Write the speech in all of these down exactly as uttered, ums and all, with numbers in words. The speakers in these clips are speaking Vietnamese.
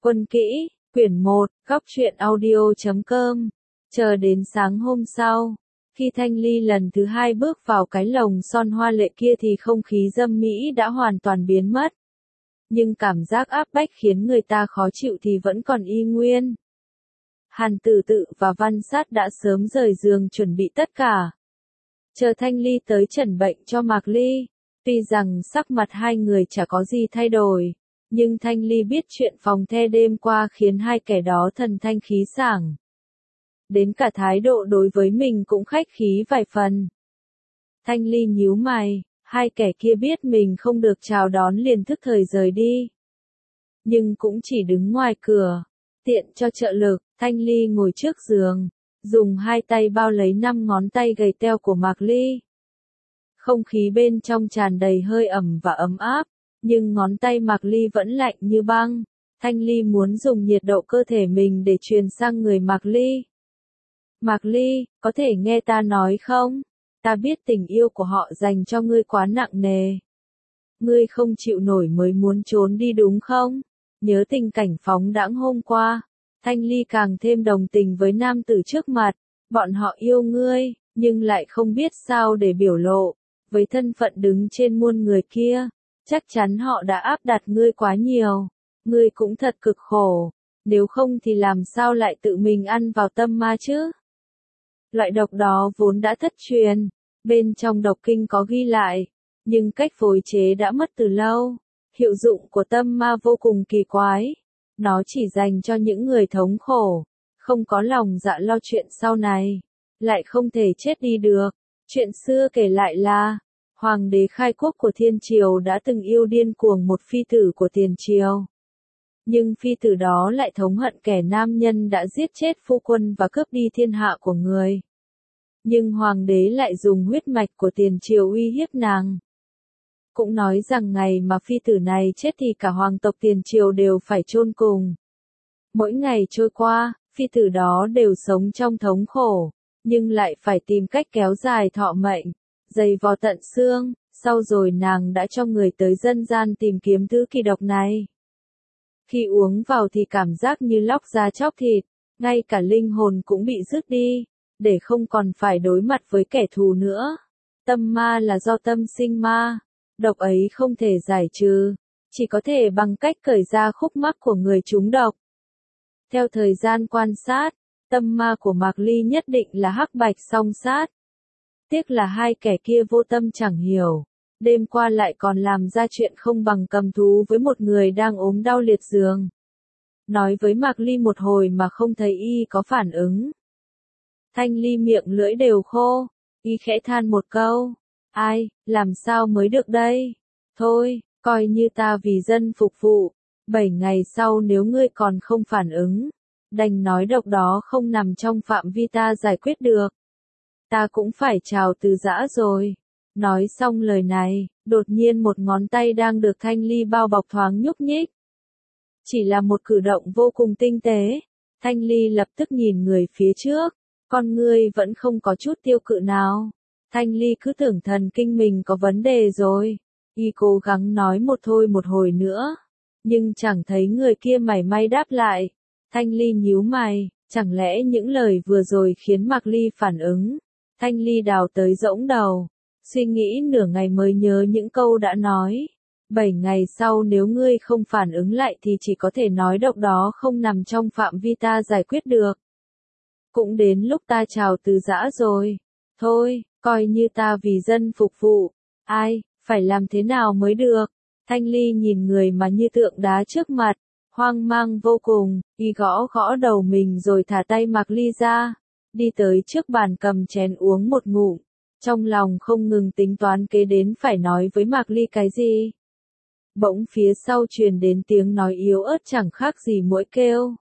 Quân kỹ, quyển một, góc truyện audio chấm com. Chờ đến sáng hôm sau, khi Thanh Ly lần thứ hai bước vào cái lồng son hoa lệ kia thì không khí dâm mỹ đã hoàn toàn biến mất. Nhưng cảm giác áp bách khiến người ta khó chịu thì vẫn còn y nguyên. Hàn Tử Tự và Văn Sát đã sớm rời giường chuẩn bị tất cả. Chờ Thanh Ly tới chẩn bệnh cho Mạc Ly. Tuy rằng sắc mặt hai người chả có gì thay đổi, nhưng Thanh Ly biết chuyện phòng the đêm qua khiến hai kẻ đó thần thanh khí sảng. Đến cả thái độ đối với mình cũng khách khí vài phần. Thanh Ly nhíu mày, hai kẻ kia biết mình không được chào đón liền thức thời rời đi. Nhưng cũng chỉ đứng ngoài cửa, tiện cho trợ lực, Thanh Ly ngồi trước giường, dùng hai tay bao lấy năm ngón tay gầy teo của Mạc Ly. Không khí bên trong tràn đầy hơi ẩm và ấm áp, nhưng ngón tay Mạc Ly vẫn lạnh như băng. Thanh Ly muốn dùng nhiệt độ cơ thể mình để truyền sang người Mạc Ly. Mạc Ly, có thể nghe ta nói không? Ta biết tình yêu của họ dành cho ngươi quá nặng nề. Ngươi không chịu nổi mới muốn trốn đi đúng không? Nhớ tình cảnh phóng đãng hôm qua, Thanh Ly càng thêm đồng tình với nam tử trước mặt. Bọn họ yêu ngươi, nhưng lại không biết sao để biểu lộ. Với thân phận đứng trên muôn người kia, chắc chắn họ đã áp đặt ngươi quá nhiều. Ngươi cũng thật cực khổ, nếu không thì làm sao lại tự mình ăn vào tâm ma chứ? Loại độc đó vốn đã thất truyền, bên trong độc kinh có ghi lại, nhưng cách phối chế đã mất từ lâu. Hiệu dụng của tâm ma vô cùng kỳ quái, nó chỉ dành cho những người thống khổ, không có lòng dạ lo chuyện sau này, lại không thể chết đi được. Chuyện xưa kể lại là, Hoàng đế khai quốc của Thiên Triều đã từng yêu điên cuồng một phi tử của Tiền Triều. Nhưng phi tử đó lại thống hận kẻ nam nhân đã giết chết phu quân và cướp đi thiên hạ của người. Nhưng Hoàng đế lại dùng huyết mạch của Tiền Triều uy hiếp nàng. Cũng nói rằng ngày mà phi tử này chết thì cả hoàng tộc Tiền Triều đều phải chôn cùng. Mỗi ngày trôi qua, phi tử đó đều sống trong thống khổ, nhưng lại phải tìm cách kéo dài thọ mệnh, dày vò tận xương. Sau rồi nàng đã cho người tới dân gian tìm kiếm thứ kỳ độc này. Khi uống vào thì cảm giác như lóc da chóc thịt, ngay cả linh hồn cũng bị rước đi, để không còn phải đối mặt với kẻ thù nữa. Tâm ma là do tâm sinh ma, độc ấy không thể giải trừ, chỉ có thể bằng cách cởi ra khúc mắc của người trúng độc. Theo thời gian quan sát, tâm ma của Mạc Ly nhất định là hắc bạch song sát. Tiếc là hai kẻ kia vô tâm chẳng hiểu, đêm qua lại còn làm ra chuyện không bằng cầm thú với một người đang ốm đau liệt giường. Nói với Mạc Ly một hồi mà không thấy y có phản ứng. Thanh Ly miệng lưỡi đều khô, y khẽ than một câu, ai, làm sao mới được đây? Thôi, coi như ta vì dân phục vụ, bảy ngày sau nếu ngươi còn không phản ứng, đành nói độc đó không nằm trong phạm vi ta giải quyết được. Ta cũng phải chào từ giã rồi. Nói xong lời này, đột nhiên một ngón tay đang được Thanh Ly bao bọc thoáng nhúc nhích. Chỉ là một cử động vô cùng tinh tế. Thanh Ly lập tức nhìn người phía trước, con ngươi vẫn không có chút tiêu cự nào. Thanh Ly cứ tưởng thần kinh mình có vấn đề rồi. Y cố gắng nói một thôi một hồi nữa, nhưng chẳng thấy người kia mảy may đáp lại. Thanh Ly nhíu mày, chẳng lẽ những lời vừa rồi khiến Mạc Ly phản ứng? Thanh Ly đào tới rỗng đầu, suy nghĩ nửa ngày mới nhớ những câu đã nói. Bảy ngày sau nếu ngươi không phản ứng lại thì chỉ có thể nói độc đó không nằm trong phạm vi ta giải quyết được. Cũng đến lúc ta chào từ giã rồi. Thôi, coi như ta vì dân phục vụ. Ai, phải làm thế nào mới được? Thanh Ly nhìn người mà như tượng đá trước mặt, hoang mang vô cùng, y gõ gõ đầu mình rồi thả tay Mạc Ly ra, đi tới trước bàn cầm chén uống một ngụm, trong lòng không ngừng tính toán kế đến phải nói với Mạc Ly cái gì. Bỗng phía sau truyền đến tiếng nói yếu ớt chẳng khác gì muỗi kêu.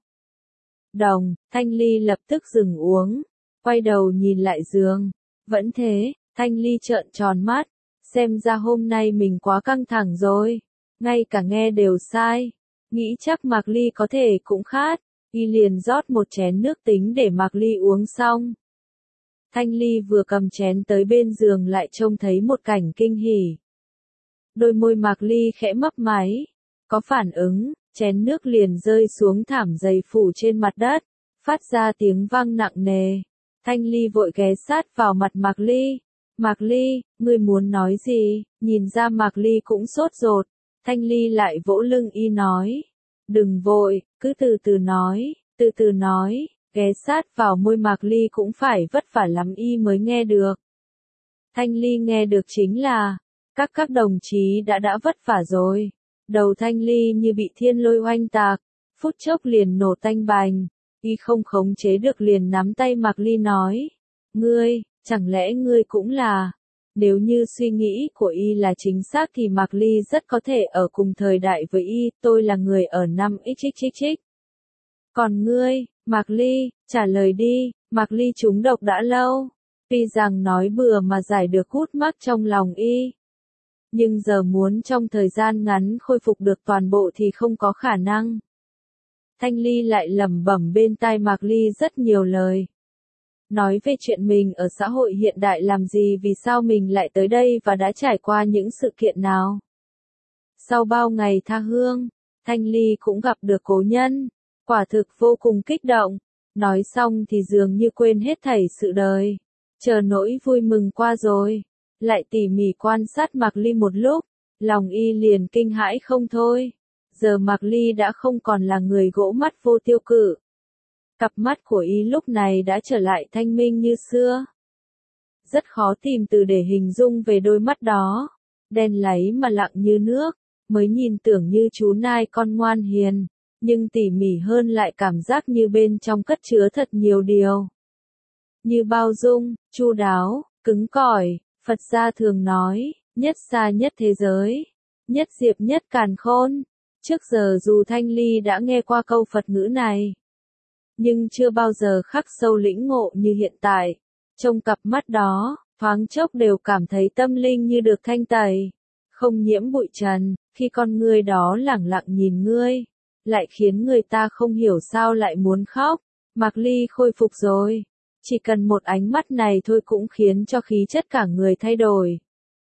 Đồng, Thanh Ly lập tức dừng uống, quay đầu nhìn lại giường, vẫn thế, Thanh Ly trợn tròn mắt, xem ra hôm nay mình quá căng thẳng rồi, ngay cả nghe đều sai, nghĩ chắc Mạc Ly có thể cũng khát, y liền rót một chén nước tính để Mạc Ly uống xong. Thanh Ly vừa cầm chén tới bên giường lại trông thấy một cảnh kinh hỉ. Đôi môi Mạc Ly khẽ mấp máy, có phản ứng, chén nước liền rơi xuống thảm dày phủ trên mặt đất, phát ra tiếng vang nặng nề. Thanh Ly vội ghé sát vào mặt Mạc Ly. Mạc Ly, ngươi muốn nói gì? Nhìn ra Mạc Ly cũng sốt ruột. Thanh Ly lại vỗ lưng y nói. Đừng vội, cứ từ từ nói, từ từ nói, ghé sát vào môi Mạc Ly cũng phải vất vả lắm y mới nghe được. Thanh Ly nghe được chính là, các các đồng chí đã đã vất vả rồi. Đầu Thanh Ly như bị thiên lôi oanh tạc, phút chốc liền nổ tanh bành, y không khống chế được liền nắm tay Mạc Ly nói. Ngươi, chẳng lẽ ngươi cũng là... Nếu như suy nghĩ của y là chính xác thì Mạc Ly rất có thể ở cùng thời đại với y, tôi là người ở năm x x x. Còn ngươi, Mạc Ly, trả lời đi, Mạc Ly trúng độc đã lâu. Tuy rằng nói bừa mà giải được hút mắc trong lòng y. Nhưng giờ muốn trong thời gian ngắn khôi phục được toàn bộ thì không có khả năng. Thanh Ly lại lẩm bẩm bên tai Mạc Ly rất nhiều lời. Nói về chuyện mình ở xã hội hiện đại làm gì, vì sao mình lại tới đây và đã trải qua những sự kiện nào. Sau bao ngày tha hương, Thanh Ly cũng gặp được cố nhân, quả thực vô cùng kích động. Nói xong thì dường như quên hết thảy sự đời, chờ nỗi vui mừng qua rồi, lại tỉ mỉ quan sát Mạc Ly một lúc, lòng y liền kinh hãi không thôi. Giờ Mạc Ly đã không còn là người gỗ mắt vô tiêu cự. Cặp mắt của y lúc này đã trở lại thanh minh như xưa. Rất khó tìm từ để hình dung về đôi mắt đó, đen láy mà lặng như nước, mới nhìn tưởng như chú nai con ngoan hiền, nhưng tỉ mỉ hơn lại cảm giác như bên trong cất chứa thật nhiều điều. Như bao dung, chu đáo, cứng cỏi, Phật gia thường nói, nhất xa nhất thế giới, nhất diệp nhất càn khôn. Trước giờ dù Thanh Ly đã nghe qua câu Phật ngữ này, nhưng chưa bao giờ khắc sâu lĩnh ngộ như hiện tại. Trong cặp mắt đó, thoáng chốc đều cảm thấy tâm linh như được thanh tẩy, không nhiễm bụi trần. Khi con ngươi đó lẳng lặng nhìn ngươi, lại khiến người ta không hiểu sao lại muốn khóc. Mạc Ly khôi phục rồi, chỉ cần một ánh mắt này thôi cũng khiến cho khí chất cả người thay đổi.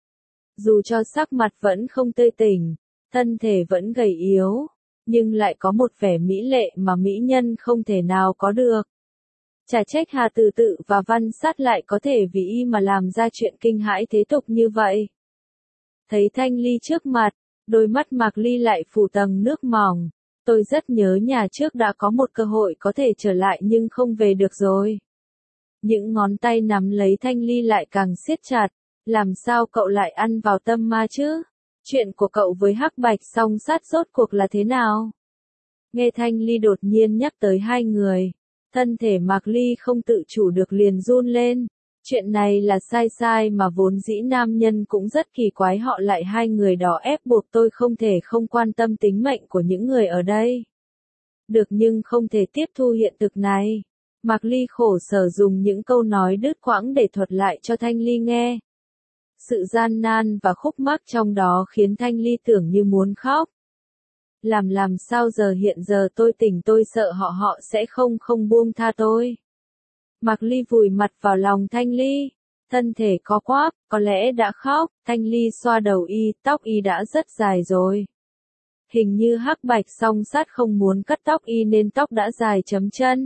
Dù cho sắc mặt vẫn không tươi tỉnh, thân thể vẫn gầy yếu, nhưng lại có một vẻ mỹ lệ mà mỹ nhân không thể nào có được. Chả trách Hà Từ Tự và Văn Sát lại có thể vì y mà làm ra chuyện kinh hãi thế tục như vậy. Thấy Thanh Ly trước mặt, đôi mắt Mạc Ly lại phủ tầng nước mỏng. Tôi rất nhớ nhà trước đã có một cơ hội có thể trở lại nhưng không về được rồi. Những ngón tay nắm lấy Thanh Ly lại càng siết chặt. Làm sao cậu lại ăn vào tâm ma chứ? Chuyện của cậu với Hắc Bạch Song Sát rốt cuộc là thế nào? Nghe Thanh Ly đột nhiên nhắc tới hai người, thân thể Mạc Ly không tự chủ được liền run lên. Chuyện này là sai sai mà vốn dĩ nam nhân cũng rất kỳ quái, họ lại hai người đó ép buộc tôi không thể không quan tâm tính mệnh của những người ở đây. Được nhưng không thể tiếp thu hiện thực này. Mạc Ly khổ sở dùng những câu nói đứt quãng để thuật lại cho Thanh Ly nghe. Sự gian nan và khúc mắc trong đó khiến Thanh Ly tưởng như muốn khóc. Làm làm sao giờ hiện giờ tôi tỉnh tôi sợ họ họ sẽ không không buông tha tôi. Mạc Ly vùi mặt vào lòng Thanh Ly, thân thể co quắp, có lẽ đã khóc. Thanh Ly xoa đầu y, tóc y đã rất dài rồi. Hình như Hắc Bạch Song Sát không muốn cắt tóc y nên tóc đã dài chấm chân.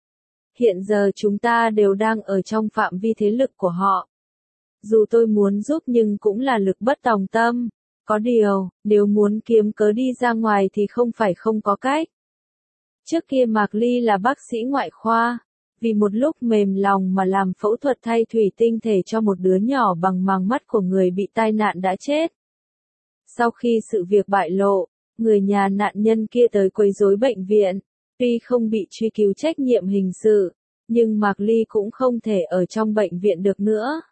Hiện giờ chúng ta đều đang ở trong phạm vi thế lực của họ. Dù tôi muốn giúp nhưng cũng là lực bất tòng tâm. Có điều, nếu muốn kiếm cớ đi ra ngoài thì không phải không có cách. Trước kia Mạc Ly là bác sĩ ngoại khoa, vì một lúc mềm lòng mà làm phẫu thuật thay thủy tinh thể cho một đứa nhỏ bằng màng mắt của người bị tai nạn đã chết. Sau khi sự việc bại lộ, người nhà nạn nhân kia tới quấy rối bệnh viện, tuy không bị truy cứu trách nhiệm hình sự, nhưng Mạc Ly cũng không thể ở trong bệnh viện được nữa.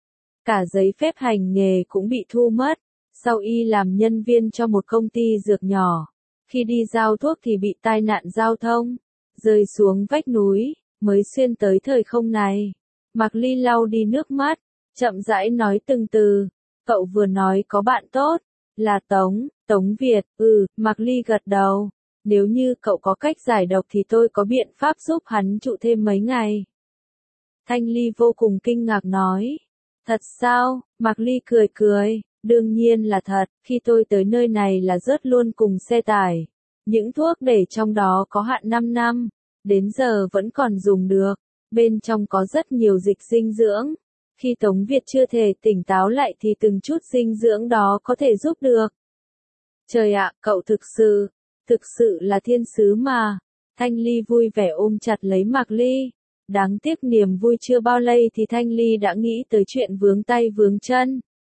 Cả giấy phép hành nghề cũng bị thu mất. Sau y làm nhân viên cho một công ty dược nhỏ, khi đi giao thuốc thì bị tai nạn giao thông, rơi xuống vách núi, mới xuyên tới thời không này. Mạc Ly lau đi nước mắt, chậm rãi nói từng từ, cậu vừa nói có bạn tốt, là Tống, Tống Việt, ừ, Mạc Ly gật đầu, nếu như cậu có cách giải độc thì tôi có biện pháp giúp hắn trụ thêm mấy ngày. Thanh Ly vô cùng kinh ngạc nói, thật sao? Mạc Ly cười cười. Đương nhiên là thật, khi tôi tới nơi này là rớt luôn cùng xe tải. Những thuốc để trong đó có hạn năm năm, đến giờ vẫn còn dùng được, bên trong có rất nhiều dịch dinh dưỡng. Khi Tống Việt chưa thể tỉnh táo lại thì từng chút dinh dưỡng đó có thể giúp được. Trời ạ, cậu thực sự, thực sự là thiên sứ mà. Thanh Ly vui vẻ ôm chặt lấy Mạc Ly. Đáng tiếc niềm vui chưa bao lây thì Thanh Ly đã nghĩ tới chuyện vướng tay vướng chân.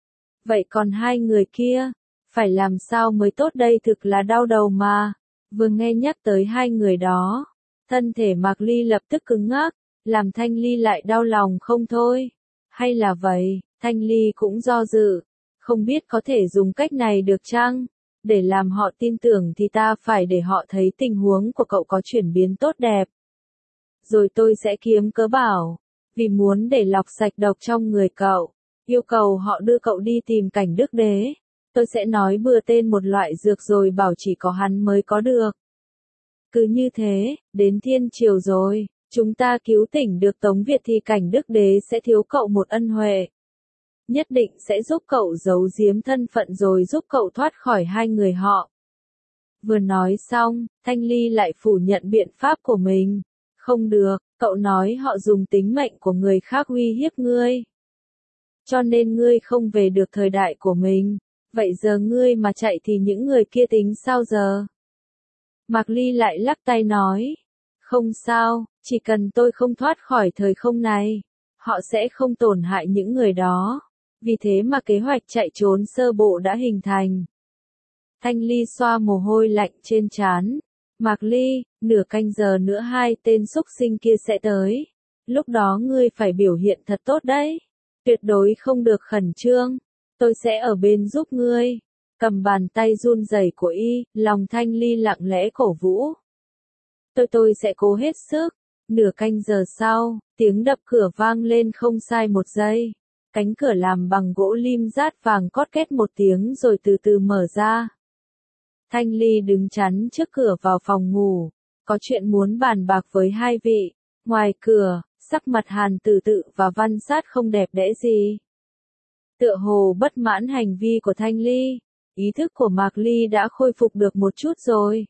Vậy còn hai người kia, phải làm sao mới tốt đây, thực là đau đầu mà. Vừa nghe nhắc tới hai người đó, thân thể Mạc Ly lập tức cứng ngắc, làm Thanh Ly lại đau lòng không thôi. Hay là vậy, Thanh Ly cũng do dự, không biết có thể dùng cách này được chăng? Để làm họ tin tưởng thì ta phải để họ thấy tình huống của cậu có chuyển biến tốt đẹp. Rồi tôi sẽ kiếm cớ bảo, vì muốn để lọc sạch độc trong người cậu, yêu cầu họ đưa cậu đi tìm Cảnh Đức Đế. Tôi sẽ nói bừa tên một loại dược rồi bảo chỉ có hắn mới có được. Cứ như thế, đến thiên triều rồi, chúng ta cứu tỉnh được Tống Việt thì Cảnh Đức Đế sẽ thiếu cậu một ân huệ. Nhất định sẽ giúp cậu giấu giếm thân phận rồi giúp cậu thoát khỏi hai người họ. Vừa nói xong, Thanh Ly lại phủ nhận biện pháp của mình. Không được, cậu nói họ dùng tính mệnh của người khác uy hiếp ngươi. Cho nên ngươi không về được thời đại của mình. Vậy giờ ngươi mà chạy thì những người kia tính sao giờ? Mạc Ly lại lắc tay nói. Không sao, chỉ cần tôi không thoát khỏi thời không này, họ sẽ không tổn hại những người đó. Vì thế mà kế hoạch chạy trốn sơ bộ đã hình thành. Thanh Ly xoa mồ hôi lạnh trên trán. Mạc Ly, nửa canh giờ nữa hai tên xúc sinh kia sẽ tới. Lúc đó ngươi phải biểu hiện thật tốt đấy. Tuyệt đối không được khẩn trương. Tôi sẽ ở bên giúp ngươi. Cầm bàn tay run rẩy của y, lòng Thanh Ly lặng lẽ cổ vũ. Tôi tôi sẽ cố hết sức. Nửa canh giờ sau, tiếng đập cửa vang lên không sai một giây. Cánh cửa làm bằng gỗ lim rát vàng cót két một tiếng rồi từ từ mở ra. Thanh Ly đứng chắn trước cửa vào phòng ngủ. Có chuyện muốn bàn bạc với hai vị. Ngoài cửa, sắc mặt Hàn Tử Tự và Văn Sát không đẹp đẽ gì. Tựa hồ bất mãn hành vi của Thanh Ly. Ý thức của Mạc Ly đã khôi phục được một chút rồi.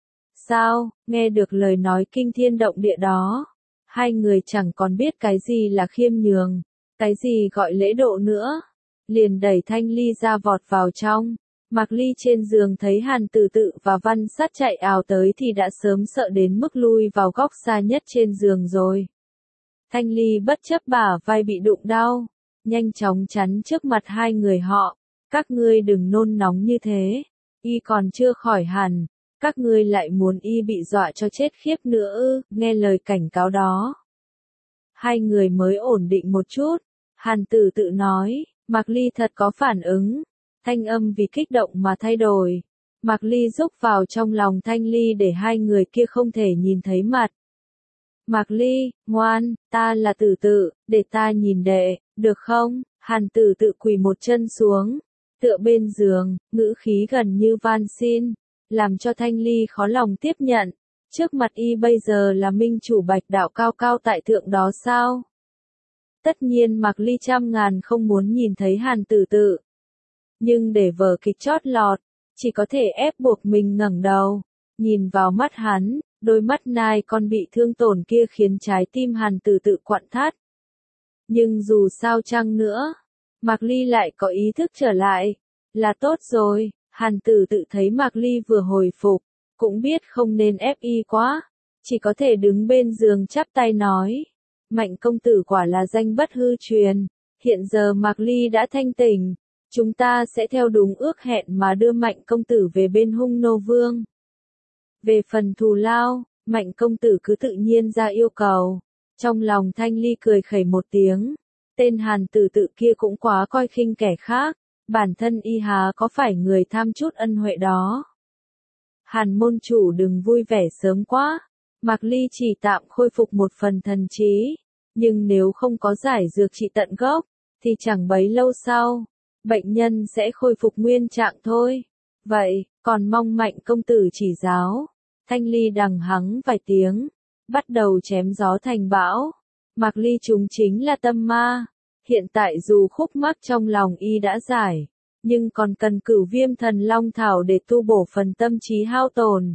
Sao, nghe được lời nói kinh thiên động địa đó. Hai người chẳng còn biết cái gì là khiêm nhường. Cái gì gọi lễ độ nữa. Liền đẩy Thanh Ly ra vọt vào trong. Mạc Ly trên giường thấy Hàn Tử Tự và Văn Sát chạy ào tới thì đã sớm sợ đến mức lui vào góc xa nhất trên giường rồi. Thanh Ly bất chấp bả vai bị đụng đau, nhanh chóng chắn trước mặt hai người họ. Các ngươi đừng nôn nóng như thế. Y còn chưa khỏi hẳn. Các ngươi lại muốn y bị dọa cho chết khiếp nữa ư, nghe lời cảnh cáo đó. Hai người mới ổn định một chút. Hàn Tử Tự nói, Mạc Ly thật có phản ứng. Thanh âm vì kích động mà thay đổi. Mạc Ly rúc vào trong lòng Thanh Ly để hai người kia không thể nhìn thấy mặt. Mạc Ly, ngoan, ta là Tử Tự, để ta nhìn đệ, được không? Hàn Tử Tự quỳ một chân xuống, tựa bên giường, ngữ khí gần như van xin, làm cho Thanh Ly khó lòng tiếp nhận. Trước mặt y bây giờ là minh chủ Bạch Đạo cao cao tại thượng đó sao? Tất nhiên Mạc Ly trăm ngàn không muốn nhìn thấy Hàn Tử Tự. Nhưng để vở kịch chót lọt, chỉ có thể ép buộc mình ngẩng đầu, nhìn vào mắt hắn, đôi mắt nai con bị thương tổn kia khiến trái tim Hàn Tử Tự quặn thắt. Nhưng dù sao chăng nữa, Mạc Ly lại có ý thức trở lại, là tốt rồi. Hàn Tử Tự thấy Mạc Ly vừa hồi phục, cũng biết không nên ép y quá, chỉ có thể đứng bên giường chắp tay nói, Mạnh công tử quả là danh bất hư truyền, hiện giờ Mạc Ly đã thanh tỉnh, chúng ta sẽ theo đúng ước hẹn mà đưa Mạnh công tử về bên Hung Nô Vương. Về phần thù lao, Mạnh công tử cứ tự nhiên ra yêu cầu. Trong lòng Thanh Ly cười khẩy một tiếng, tên Hàn Tử Tự kia cũng quá coi khinh kẻ khác, bản thân y há có phải người tham chút ân huệ đó. Hàn môn chủ đừng vui vẻ sớm quá, Mạc Ly chỉ tạm khôi phục một phần thần trí, nhưng nếu không có giải dược trị tận gốc, thì chẳng bấy lâu sau, bệnh nhân sẽ khôi phục nguyên trạng thôi. Vậy, còn mong Mạnh công tử chỉ giáo. Thanh Ly đằng hắng vài tiếng, bắt đầu chém gió thành bão. Mạc Ly chúng chính là tâm ma. Hiện tại dù khúc mắc trong lòng y đã giải, nhưng còn cần Cửu Viêm Thần Long Thảo để tu bổ phần tâm trí hao tổn.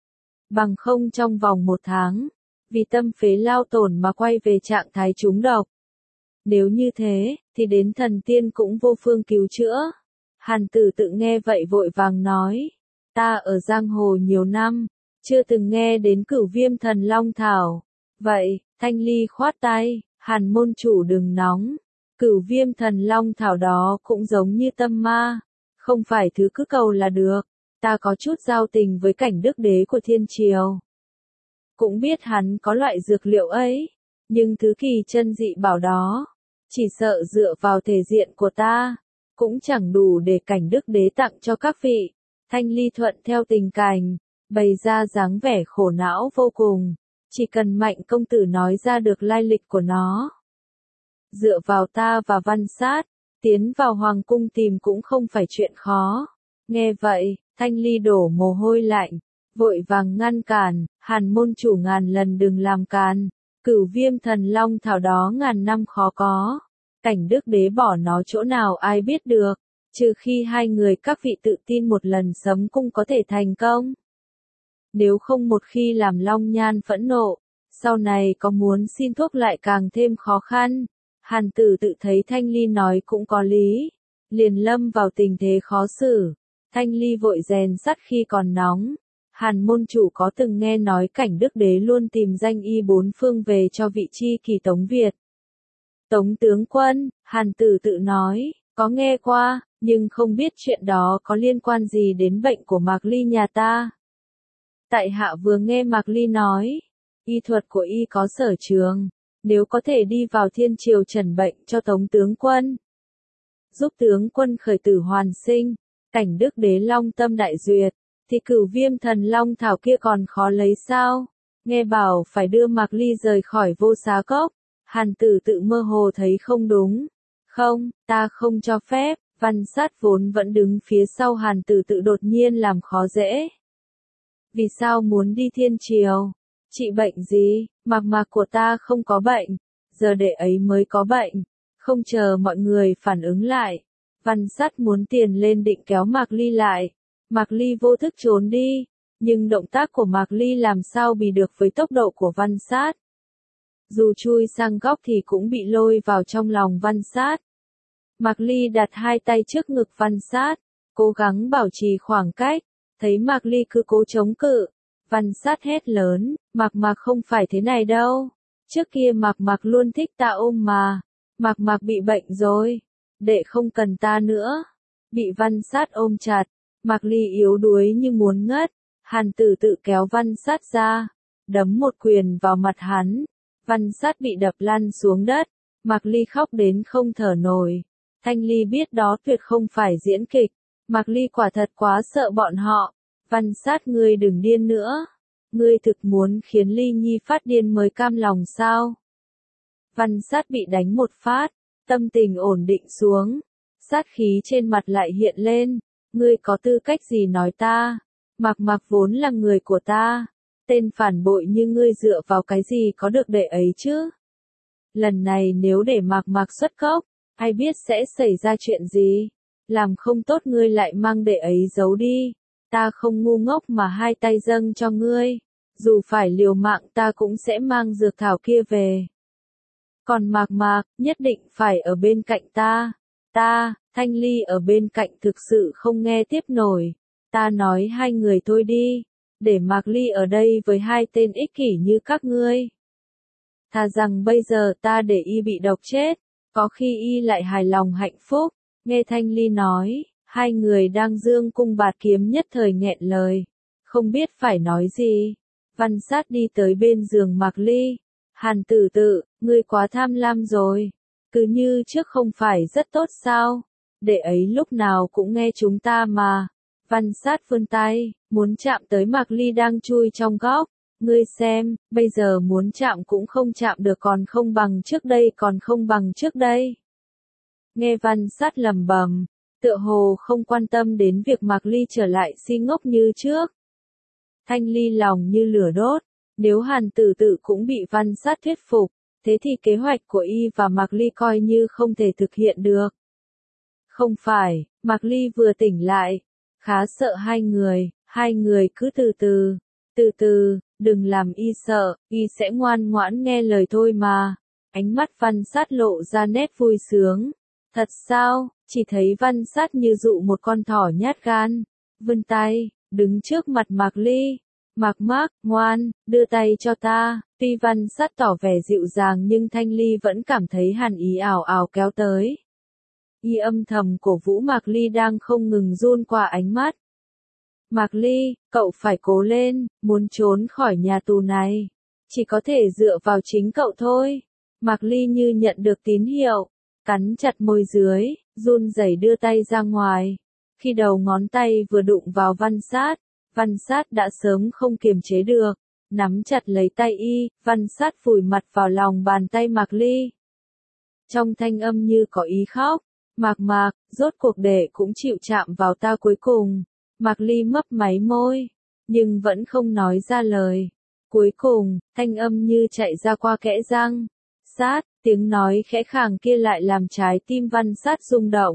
Bằng không trong vòng một tháng, vì tâm phế lao tổn mà quay về trạng thái trúng độc. Nếu như thế, thì đến thần tiên cũng vô phương cứu chữa. Hàn Tử Tự nghe vậy vội vàng nói, ta ở giang hồ nhiều năm, chưa từng nghe đến Cửu Viêm Thần Long Thảo. Vậy, Thanh Ly khoát tay, Hàn môn chủ đừng nóng. Cửu Viêm Thần Long Thảo đó cũng giống như tâm ma, không phải thứ cứ cầu là được. Ta có chút giao tình với Cảnh Đức Đế của Thiên Triều, cũng biết hắn có loại dược liệu ấy, nhưng thứ kỳ chân dị bảo đó, chỉ sợ dựa vào thể diện của ta, cũng chẳng đủ để Cảnh Đức Đế tặng cho các vị. Thanh Ly thuận theo tình cảnh, bày ra dáng vẻ khổ não vô cùng, chỉ cần Mạnh công tử nói ra được lai lịch của nó. Dựa vào ta và Văn Sát, tiến vào hoàng cung tìm cũng không phải chuyện khó. Nghe vậy, Thanh Ly đổ mồ hôi lạnh, vội vàng ngăn cản, Hàn môn chủ ngàn lần đừng làm càn. Cửu Viêm Thần Long Thảo đó ngàn năm khó có. Cảnh Đức Đế bỏ nó chỗ nào ai biết được, trừ khi hai người các vị tự tin một lần sấm cung có thể thành công. Nếu không một khi làm Long Nhan phẫn nộ, sau này có muốn xin thuốc lại càng thêm khó khăn. Hàn Tử Tự thấy Thanh Ly nói cũng có lý, liền lâm vào tình thế khó xử. Thanh Ly vội rèn sắt khi còn nóng. Hàn môn chủ có từng nghe nói Cảnh Đức Đế luôn tìm danh y bốn phương về cho vị chi kỳ Tống Việt. Tống tướng quân, Hàn Tử Tự nói, có nghe qua, nhưng không biết chuyện đó có liên quan gì đến bệnh của Mạc Ly nhà ta. Tại hạ vừa nghe Mạc Ly nói, y thuật của y có sở trường, nếu có thể đi vào Thiên Triều trần bệnh cho Tống tướng quân, giúp tướng quân khởi tử hoàn sinh, Cảnh Đức Đế long tâm đại duyệt, thì Cửu Viêm Thần Long Thảo kia còn khó lấy sao? Nghe bảo phải đưa Mạc Ly rời khỏi Vô Xá Cốc. Hàn Tử Tự mơ hồ thấy không đúng. Không, ta không cho phép. Văn Sát vốn vẫn đứng phía sau Hàn Tử Tự đột nhiên làm khó dễ. Vì sao muốn đi Thiên Triều? Trị bệnh gì? Mạc Mạc của ta không có bệnh, giờ đệ ấy mới có bệnh. Không chờ mọi người phản ứng lại, Văn Sát muốn tiền lên định kéo Mạc Ly lại. Mạc Ly vô thức trốn đi, nhưng động tác của Mạc Ly làm sao bì được với tốc độ của Văn Sát. Dù chui sang góc thì cũng bị lôi vào trong lòng Văn Sát. Mạc Ly đặt hai tay trước ngực Văn Sát, cố gắng bảo trì khoảng cách, thấy Mạc Ly cứ cố chống cự. Văn Sát hét lớn, Mạc Mạc không phải thế này đâu, trước kia Mạc Mạc luôn thích ta ôm mà, Mạc Mạc bị bệnh rồi, đệ không cần ta nữa. Bị Văn Sát ôm chặt, Mạc Ly yếu đuối như muốn ngất. Hàn Tử Tự kéo Văn Sát ra, đấm một quyền vào mặt hắn. Văn Sát bị đập lăn xuống đất. Mạc Ly khóc đến không thở nổi. Thanh Ly biết đó tuyệt không phải diễn kịch. Mạc Ly quả thật quá sợ bọn họ. Văn Sát ngươi đừng điên nữa. Ngươi thực muốn khiến Ly Nhi phát điên mới cam lòng sao? Văn Sát bị đánh một phát, tâm tình ổn định xuống. Sát khí trên mặt lại hiện lên. Ngươi có tư cách gì nói ta? Mạc Mạc vốn là người của ta. Tên phản bội như ngươi dựa vào cái gì có được đệ ấy chứ? Lần này nếu để Mạc Mạc xuất cốc, ai biết sẽ xảy ra chuyện gì? Làm không tốt ngươi lại mang đệ ấy giấu đi. Ta không ngu ngốc mà hai tay dâng cho ngươi. Dù phải liều mạng ta cũng sẽ mang dược thảo kia về. Còn Mạc Mạc, nhất định phải ở bên cạnh ta. Ta, Thanh Ly ở bên cạnh thực sự không nghe tiếp nổi. Ta nói hai người thôi đi. Để Mạc Ly ở đây với hai tên ích kỷ như các ngươi. Thà rằng bây giờ ta để y bị độc chết. Có khi y lại hài lòng hạnh phúc. Nghe Thanh Ly nói, hai người đang dương cung bạt kiếm nhất thời nghẹn lời. Không biết phải nói gì. Văn Sát đi tới bên giường Mạc Ly. Hàn Tử Tự, ngươi quá tham lam rồi. Cứ như trước không phải rất tốt sao? Đệ ấy lúc nào cũng nghe chúng ta mà. Văn Sát vươn tay, muốn chạm tới Mạc Ly đang chui trong góc. Ngươi xem, bây giờ muốn chạm cũng không chạm được còn không bằng trước đây còn không bằng trước đây. Nghe Văn Sát lẩm bẩm, tựa hồ không quan tâm đến việc Mạc Ly trở lại si ngốc như trước. Thanh Ly lòng như lửa đốt, nếu Hàn Tử Tự cũng bị Văn Sát thuyết phục, thế thì kế hoạch của y và Mạc Ly coi như không thể thực hiện được. Không phải, Mạc Ly vừa tỉnh lại, khá sợ hai người, hai người cứ từ từ, từ từ, đừng làm y sợ, y sẽ ngoan ngoãn nghe lời thôi mà. Ánh mắt Văn Sát lộ ra nét vui sướng. Thật sao, chỉ thấy Văn Sát như dụ một con thỏ nhát gan, vươn tay, đứng trước mặt Mạc Ly. Mạc Mạc, ngoan, đưa tay cho ta. Tuy Văn Sát tỏ vẻ dịu dàng nhưng Thanh Ly vẫn cảm thấy hàn ý ảo ảo kéo tới. Y âm thầm cổ vũ Mạc Ly đang không ngừng run qua ánh mắt. Mạc Ly, cậu phải cố lên, muốn trốn khỏi nhà tù này. Chỉ có thể dựa vào chính cậu thôi. Mạc Ly như nhận được tín hiệu, cắn chặt môi dưới, run rẩy đưa tay ra ngoài. Khi đầu ngón tay vừa đụng vào Văn Sát, Văn Sát đã sớm không kiềm chế được, nắm chặt lấy tay y, Văn Sát vùi mặt vào lòng bàn tay Mạc Ly. Trong thanh âm như có ý khóc, Mạc Mạc, rốt cuộc đệ cũng chịu chạm vào ta cuối cùng. Mạc Ly mấp máy môi, nhưng vẫn không nói ra lời. Cuối cùng, thanh âm như chạy ra qua kẽ răng. Sát, tiếng nói khẽ khàng kia lại làm trái tim Văn Sát rung động.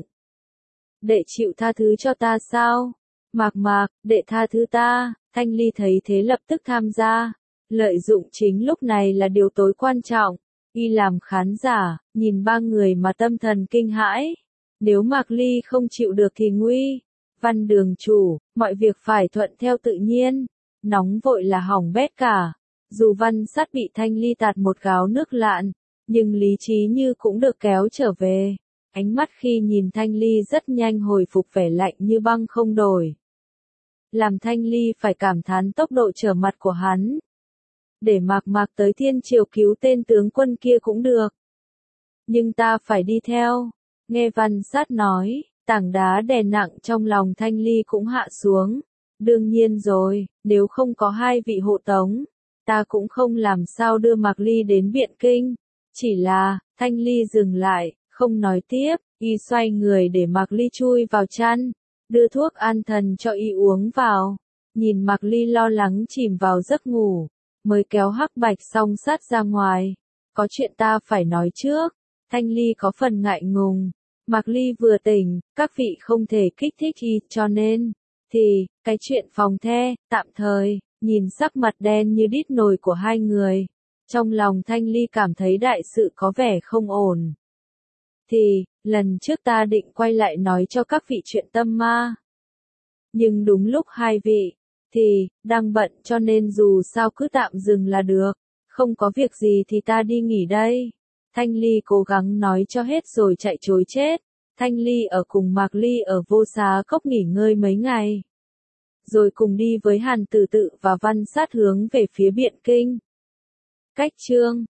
Đệ chịu tha thứ cho ta sao? Mạc Mạc, đệ tha thứ ta. Thanh Ly thấy thế lập tức tham gia. Lợi dụng chính lúc này là điều tối quan trọng. Y làm khán giả, nhìn ba người mà tâm thần kinh hãi. Nếu Mạc Ly không chịu được thì nguy. Văn đường chủ, mọi việc phải thuận theo tự nhiên. Nóng vội là hỏng bét cả. Dù Văn Sát bị Thanh Ly tạt một gáo nước lạn, nhưng lý trí như cũng được kéo trở về. Ánh mắt khi nhìn Thanh Ly rất nhanh hồi phục vẻ lạnh như băng không đổi. Làm Thanh Ly phải cảm thán tốc độ trở mặt của hắn. Để Mạc Mạc tới Thiên Triều cứu tên tướng quân kia cũng được. Nhưng ta phải đi theo. Nghe Văn Sát nói, tảng đá đè nặng trong lòng Thanh Ly cũng hạ xuống. Đương nhiên rồi, nếu không có hai vị hộ tống, ta cũng không làm sao đưa Mạc Ly đến Biện Kinh. Chỉ là, Thanh Ly dừng lại, không nói tiếp, y xoay người để Mạc Ly chui vào chăn, đưa thuốc an thần cho y uống vào. Nhìn Mạc Ly lo lắng chìm vào giấc ngủ, mới kéo Hắc Bạch Song Sát ra ngoài. Có chuyện ta phải nói trước. Thanh Ly có phần ngại ngùng. Mạc Ly vừa tỉnh, các vị không thể kích thích y, cho nên, thì, cái chuyện phòng the, tạm thời, nhìn sắc mặt đen như đít nồi của hai người. Trong lòng Thanh Ly cảm thấy đại sự có vẻ không ổn. Thì, lần trước ta định quay lại nói cho các vị chuyện tâm ma. Nhưng đúng lúc hai vị, thì, đang bận cho nên dù sao cứ tạm dừng là được. Không có việc gì thì ta đi nghỉ đây. Thanh Ly cố gắng nói cho hết rồi chạy trối chết. Thanh Ly ở cùng Mạc Ly ở Vô Xá Cốc nghỉ ngơi mấy ngày. Rồi cùng đi với Hàn Tử Tự và Văn Sát hướng về phía Biện Kinh. Cách chương